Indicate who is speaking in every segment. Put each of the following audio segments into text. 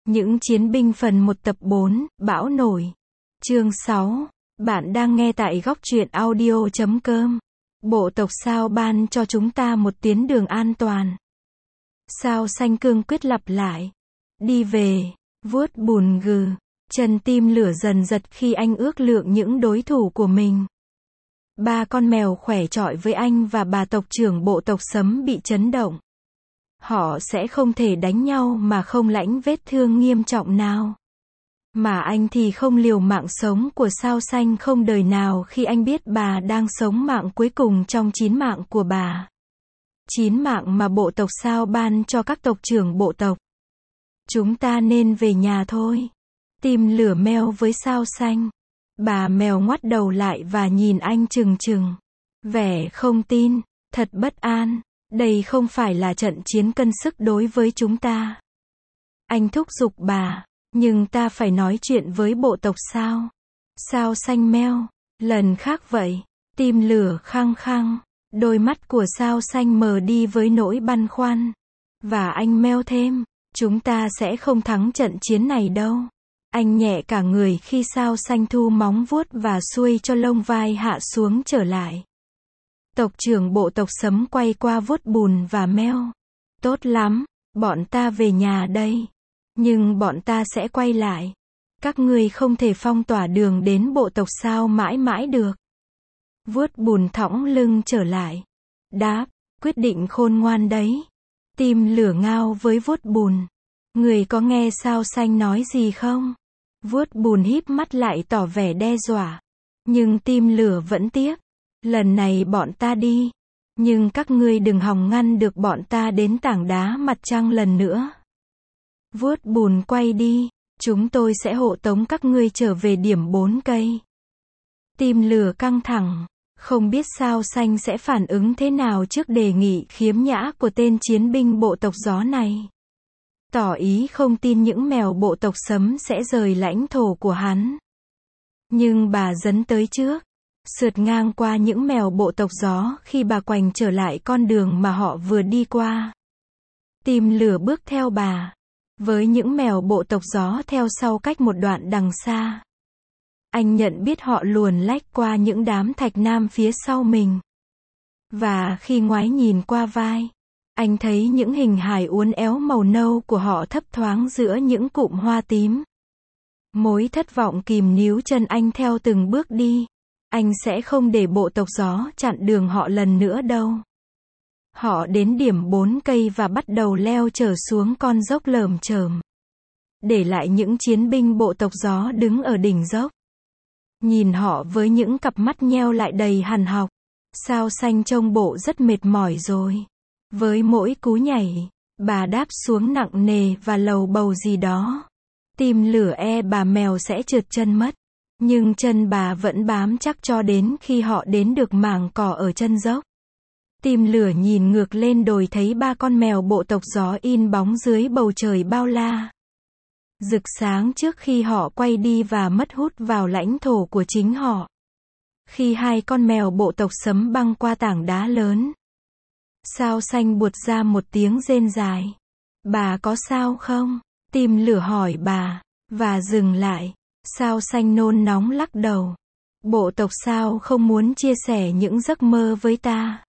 Speaker 1: Những chiến binh phần 1 tập 4, Bão nổi. Chương 6. Bạn đang nghe tại góc truyện audio.com. Bộ tộc sao ban cho chúng ta một tuyến đường an toàn. Sao xanh cương quyết lặp lại. Đi về, vuốt bùn gừ. Chân tim lửa dần giật khi anh ước lượng những đối thủ của mình. 3 con mèo khỏe chọi với anh và bà tộc trưởng bộ tộc Sấm bị chấn động. Họ sẽ không thể đánh nhau mà không lãnh vết thương nghiêm trọng nào. Mà anh thì không liều mạng sống của sao xanh không đời nào khi anh biết bà đang sống mạng cuối cùng trong 9 mạng của bà. 9 mạng mà bộ tộc sao ban cho các tộc trưởng bộ tộc. Chúng ta nên về nhà thôi. Tim lửa meo với sao xanh. Bà mèo ngoắt đầu lại và nhìn anh trừng trừng. Vẻ không tin, thật bất an. Đây không phải là trận chiến cân sức đối với chúng ta. Anh thúc giục bà. Nhưng ta phải nói chuyện với bộ tộc sao? Sao xanh meo. Lần khác vậy. Tim lửa khăng khăng. Đôi mắt của sao xanh mờ đi với nỗi băn khoăn. Và anh meo thêm. Chúng ta sẽ không thắng trận chiến này đâu. Anh nhẹ cả người khi sao xanh thu móng vuốt và xuôi cho lông vai hạ xuống trở lại. Tộc trưởng bộ tộc Sấm quay qua vuốt bùn và meo. Tốt lắm, bọn ta về nhà đây. Nhưng bọn ta sẽ quay lại. Các ngươi không thể phong tỏa đường đến bộ tộc sao mãi mãi được. Vuốt bùn thõng lưng trở lại. Đáp, quyết định khôn ngoan đấy. Tim lửa ngao với vuốt bùn. Người có nghe sao xanh nói gì không? Vuốt bùn híp mắt lại tỏ vẻ đe dọa. Nhưng tim lửa vẫn tiếp. Lần này bọn ta đi. Nhưng các ngươi đừng hòng ngăn được bọn ta đến tảng đá mặt trăng lần nữa. Vuốt bùn quay đi. Chúng tôi sẽ hộ tống các ngươi trở về điểm 4 cây. Tim lửa căng thẳng. Không biết sao xanh sẽ phản ứng thế nào trước đề nghị khiếm nhã của tên chiến binh bộ tộc gió này. Tỏ ý không tin những mèo bộ tộc Sấm sẽ rời lãnh thổ của hắn. Nhưng bà dấn tới trước. Sượt ngang qua những mèo bộ tộc gió khi bà quành trở lại con đường mà họ vừa đi qua. Tim lửa bước theo bà. Với những mèo bộ tộc gió theo sau cách một đoạn đằng xa. Anh nhận biết họ luồn lách qua những đám thạch nam phía sau mình. Và khi ngoái nhìn qua vai, anh thấy những hình hài uốn éo màu nâu của họ thấp thoáng giữa những cụm hoa tím. Mối thất vọng kìm níu chân anh theo từng bước đi. Anh sẽ không để bộ tộc gió chặn đường họ lần nữa đâu. Họ đến điểm 4 cây và bắt đầu leo trở xuống con dốc lởm chởm. Để lại những chiến binh bộ tộc gió đứng ở đỉnh dốc. Nhìn họ với những cặp mắt nheo lại đầy hằn học. Sao xanh trông bộ rất mệt mỏi rồi. Với mỗi cú nhảy, bà đáp xuống nặng nề và lầu bầu gì đó. Tim lửa bà mèo sẽ trượt chân mất. Nhưng chân bà vẫn bám chắc cho đến khi họ đến được mảng cỏ ở chân dốc. Tim lửa nhìn ngược lên đồi thấy 3 con mèo bộ tộc gió in bóng dưới bầu trời bao la. Rực sáng trước khi họ quay đi và mất hút vào lãnh thổ của chính họ. Khi 2 con mèo bộ tộc Sấm băng qua tảng đá lớn. Sao xanh buột ra một tiếng rên dài. Bà có sao không? Tim lửa hỏi bà. Và dừng lại. Sao xanh nôn nóng lắc đầu. Bộ tộc sao không muốn chia sẻ những giấc mơ với ta.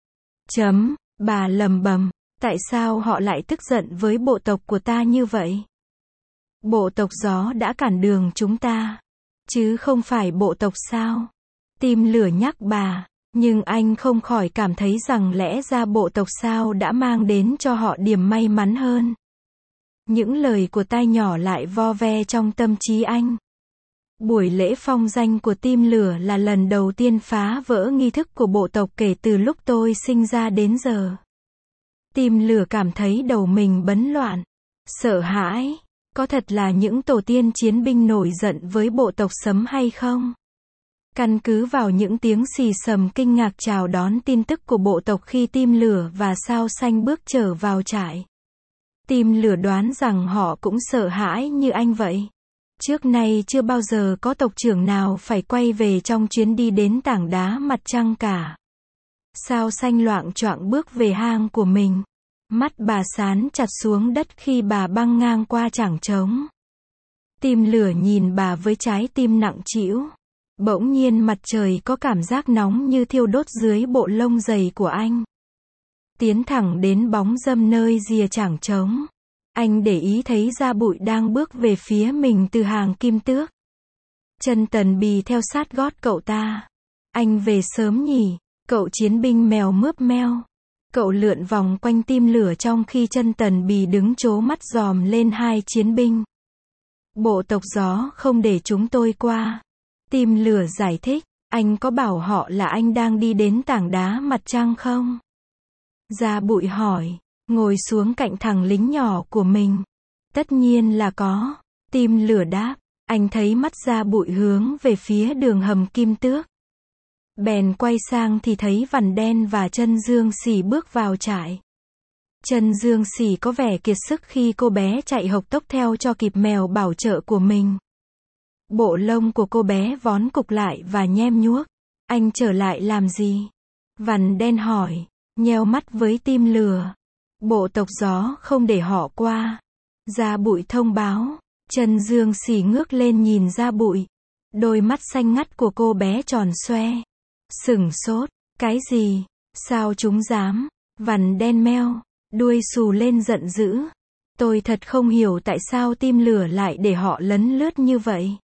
Speaker 1: Bà lầm bầm. Tại sao họ lại tức giận với bộ tộc của ta như vậy? Bộ tộc gió đã cản đường chúng ta. Chứ không phải bộ tộc sao. Tim lửa nhắc bà. Nhưng anh không khỏi cảm thấy rằng lẽ ra bộ tộc sao đã mang đến cho họ điểm may mắn hơn. Những lời của tai nhỏ lại vo ve trong tâm trí anh. Buổi lễ phong danh của tim lửa là lần đầu tiên phá vỡ nghi thức của bộ tộc kể từ lúc tôi sinh ra đến giờ. Tim lửa cảm thấy đầu mình bấn loạn. Sợ hãi. Có thật là những tổ tiên chiến binh nổi giận với bộ tộc Sấm hay không? Căn cứ vào những tiếng xì xầm kinh ngạc chào đón tin tức của bộ tộc khi tim lửa và sao xanh bước trở vào trại. Tim lửa đoán rằng họ cũng sợ hãi như anh vậy. Trước nay chưa bao giờ có tộc trưởng nào phải quay về trong chuyến đi đến tảng đá mặt trăng cả. Sao xanh loạng choạng bước về hang của mình. Mắt bà sán chặt xuống đất khi bà băng ngang qua chảng trống. Tim lửa nhìn bà với trái tim nặng trĩu. Bỗng nhiên mặt trời có cảm giác nóng như thiêu đốt dưới bộ lông dày của anh. Tiến thẳng đến bóng râm nơi rìa chảng trống. Anh để ý thấy Da Bụi đang bước về phía mình từ hàng kim tước. Chân Tần Bì theo sát gót cậu ta. Anh về sớm nhỉ? Cậu chiến binh mèo mướp meo. Cậu lượn vòng quanh tim lửa trong khi Chân Tần Bì đứng trố mắt dòm lên hai chiến binh. Bộ tộc gió không để chúng tôi qua. Tim lửa giải thích, anh có bảo họ là anh đang đi đến tảng đá mặt trăng không? Da Bụi hỏi, ngồi xuống cạnh thằng lính nhỏ của mình. Tất nhiên là có. Tim lửa đáp, anh thấy mắt Da Bụi hướng về phía đường hầm kim tước. Bèn quay sang thì thấy Vằn Đen và Chân Dương Xỉ bước vào trại. Chân Dương Xỉ có vẻ kiệt sức khi cô bé chạy hộc tốc theo cho kịp mèo bảo trợ của mình. Bộ lông của cô bé vón cục lại và nhem nhuốc. Anh trở lại làm gì? Vằn Đen hỏi, nheo mắt với tim lửa. Bộ tộc gió không để họ qua. Da Bụi thông báo. Chân Dương Xỉ ngước lên nhìn Da Bụi. Đôi mắt xanh ngắt của cô bé tròn xoe. Sửng sốt. Cái gì? Sao chúng dám? Vằn Đen meo. Đuôi xù lên giận dữ. Tôi thật không hiểu tại sao tim lửa lại để họ lấn lướt như vậy.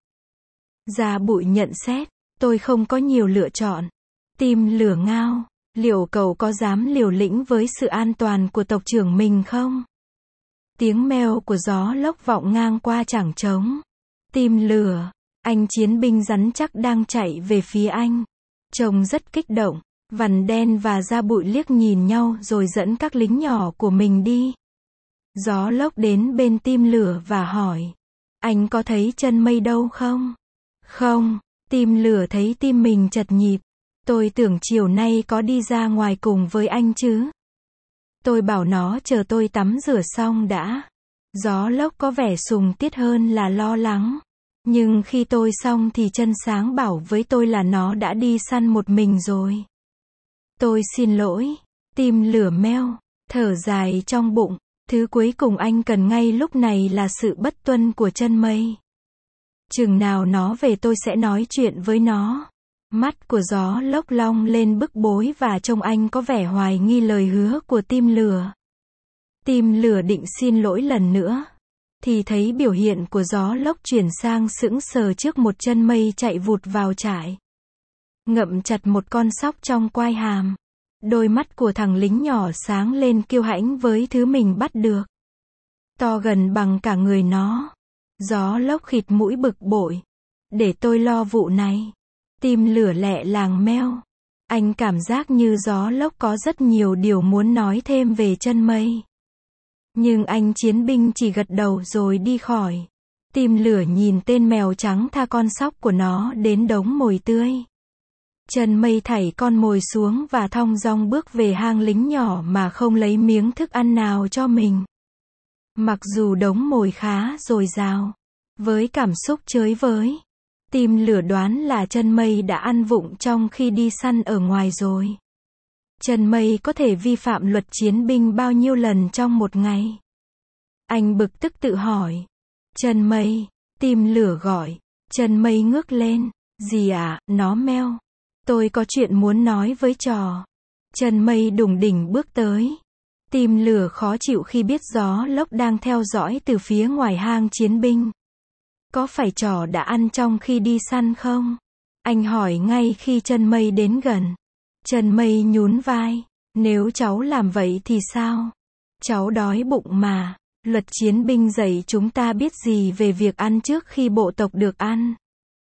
Speaker 1: Da Bụi nhận xét. Tôi không có nhiều lựa chọn. Tim lửa ngao. Liệu cậu có dám liều lĩnh với sự an toàn của tộc trưởng mình không? Tiếng meo của gió lốc vọng ngang qua chảng trống. Tim lửa. Anh chiến binh rắn chắc đang chạy về phía anh. Trông rất kích động. Vằn Đen và Da Bụi liếc nhìn nhau rồi dẫn các lính nhỏ của mình đi. Gió lốc đến bên tim lửa và hỏi. Anh có thấy Chân Mây đâu không? Không. Tim lửa thấy tim mình chật nhịp. Tôi tưởng chiều nay có đi ra ngoài cùng với anh chứ. Tôi bảo nó chờ tôi tắm rửa xong đã. Gió lốc có vẻ sùng tiết hơn là lo lắng. Nhưng khi tôi xong thì Chân Sáng bảo với tôi là nó đã đi săn một mình rồi. Tôi xin lỗi. Tim lửa meo. Thở dài trong bụng. Thứ cuối cùng anh cần ngay lúc này là sự bất tuân của Chân Mây. Chừng nào nó về tôi sẽ nói chuyện với nó. Mắt của gió lốc long lên bức bối và trông anh có vẻ hoài nghi lời hứa của tim lửa. Tim lửa định xin lỗi lần nữa. Thì thấy biểu hiện của gió lốc chuyển sang sững sờ trước một Chân Mây chạy vụt vào trại. Ngậm chặt một con sóc trong quai hàm. Đôi mắt của thằng lính nhỏ sáng lên kiêu hãnh với thứ mình bắt được. To gần bằng cả người nó. Gió lốc khịt mũi bực bội. Để tôi lo vụ này. Tim lửa lẹ làng meo. Anh cảm giác như gió lốc có rất nhiều điều muốn nói thêm về Chân Mây. Nhưng anh chiến binh chỉ gật đầu rồi đi khỏi. Tim lửa nhìn tên mèo trắng tha con sóc của nó đến đống mồi tươi. Chân Mây thảy con mồi xuống và thong dong bước về hang lính nhỏ mà không lấy miếng thức ăn nào cho mình. Mặc dù đống mồi khá dồi dào. Với cảm xúc chới với. Tim lửa đoán là Chân Mây đã ăn vụng trong khi đi săn ở ngoài rồi. Chân Mây có thể vi phạm luật chiến binh bao nhiêu lần trong một ngày? Anh bực tức tự hỏi. Chân Mây. Tim lửa gọi. Chân Mây ngước lên. Gì ạ? Nó meo. Tôi có chuyện muốn nói với trò. Chân Mây đùng đỉnh bước tới. Tim lửa khó chịu khi biết gió lốc đang theo dõi từ phía ngoài hang chiến binh. Có phải trò đã ăn trong khi đi săn không? Anh hỏi ngay khi Chân Mây đến gần. Chân Mây nhún vai. Nếu cháu làm vậy thì sao? Cháu đói bụng mà. Luật chiến binh dạy chúng ta biết gì về việc ăn trước khi bộ tộc được ăn?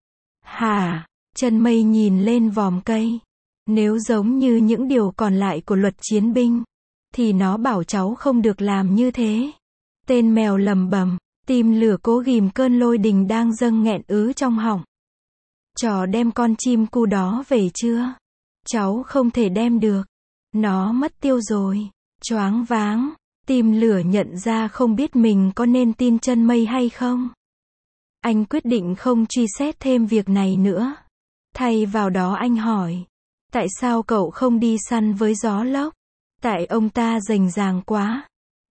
Speaker 1: Hả? Chân Mây nhìn lên vòm cây. Nếu giống như những điều còn lại của luật chiến binh, thì nó bảo cháu không được làm như thế. Tên mèo lầm bầm. Tim lửa cố ghìm cơn lôi đình đang dâng nghẹn ứ trong họng. Trò đem con chim cu đó về chưa? Cháu không thể đem được. Nó mất tiêu rồi. Choáng váng. Tim lửa nhận ra không biết mình có nên tin Chân Mây hay không. Anh quyết định không truy xét thêm việc này nữa. Thay vào đó anh hỏi. Tại sao cậu không đi săn với gió lốc? Tại ông ta rành ràng quá.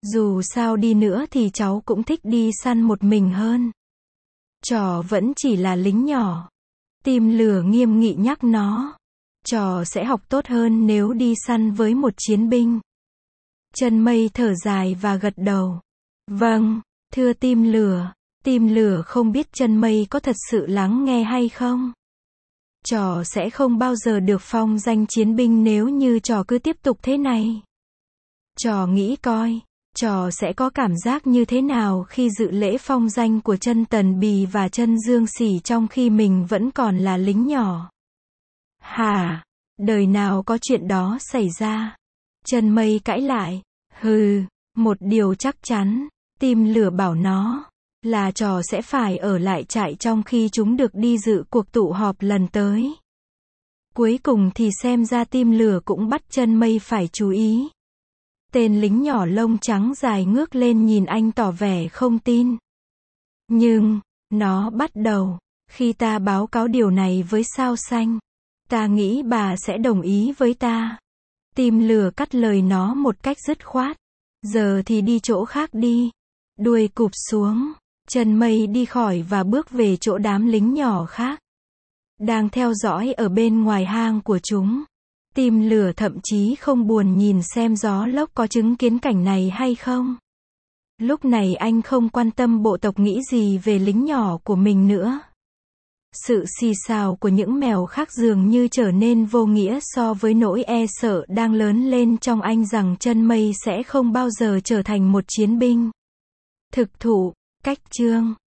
Speaker 1: Dù sao đi nữa thì cháu cũng thích đi săn một mình hơn. Trò vẫn chỉ là lính nhỏ. Tim lửa nghiêm nghị nhắc nó. Trò sẽ học tốt hơn nếu đi săn với một chiến binh. Chân mây thở dài và gật đầu. Vâng, thưa tim lửa. Tim lửa không biết chân mây có thật sự lắng nghe hay không. Trò sẽ không bao giờ được phong danh chiến binh nếu như trò cứ tiếp tục thế này. Trò nghĩ coi, trò sẽ có cảm giác như thế nào khi dự lễ phong danh của chân Tần Bì và chân Dương Sỉ trong khi mình vẫn còn là lính nhỏ. Hả? Đời nào có chuyện đó xảy ra? Chân mây cãi lại. Hừ, một điều chắc chắn, tim lửa bảo nó, là trò sẽ phải ở lại trại trong khi chúng được đi dự cuộc tụ họp lần tới. Cuối cùng thì xem ra tim lửa cũng bắt chân mây phải chú ý. Tên lính nhỏ lông trắng dài ngước lên nhìn anh tỏ vẻ không tin. Nhưng, nó bắt đầu, khi ta báo cáo điều này với Sao Xanh, ta nghĩ bà sẽ đồng ý với ta. Tim lửa cắt lời nó một cách dứt khoát. Giờ thì đi chỗ khác đi. Đuôi cụp xuống, chân mây đi khỏi và bước về chỗ đám lính nhỏ khác đang theo dõi ở bên ngoài hang của chúng. Tim lửa thậm chí không buồn nhìn xem gió lốc có chứng kiến cảnh này hay không. Lúc này anh không quan tâm bộ tộc nghĩ gì về lính nhỏ của mình nữa. Sự xì xào của những mèo khác dường như trở nên vô nghĩa so với nỗi e sợ đang lớn lên trong anh rằng chân mây sẽ không bao giờ trở thành một chiến binh. Thực thụ, cách chương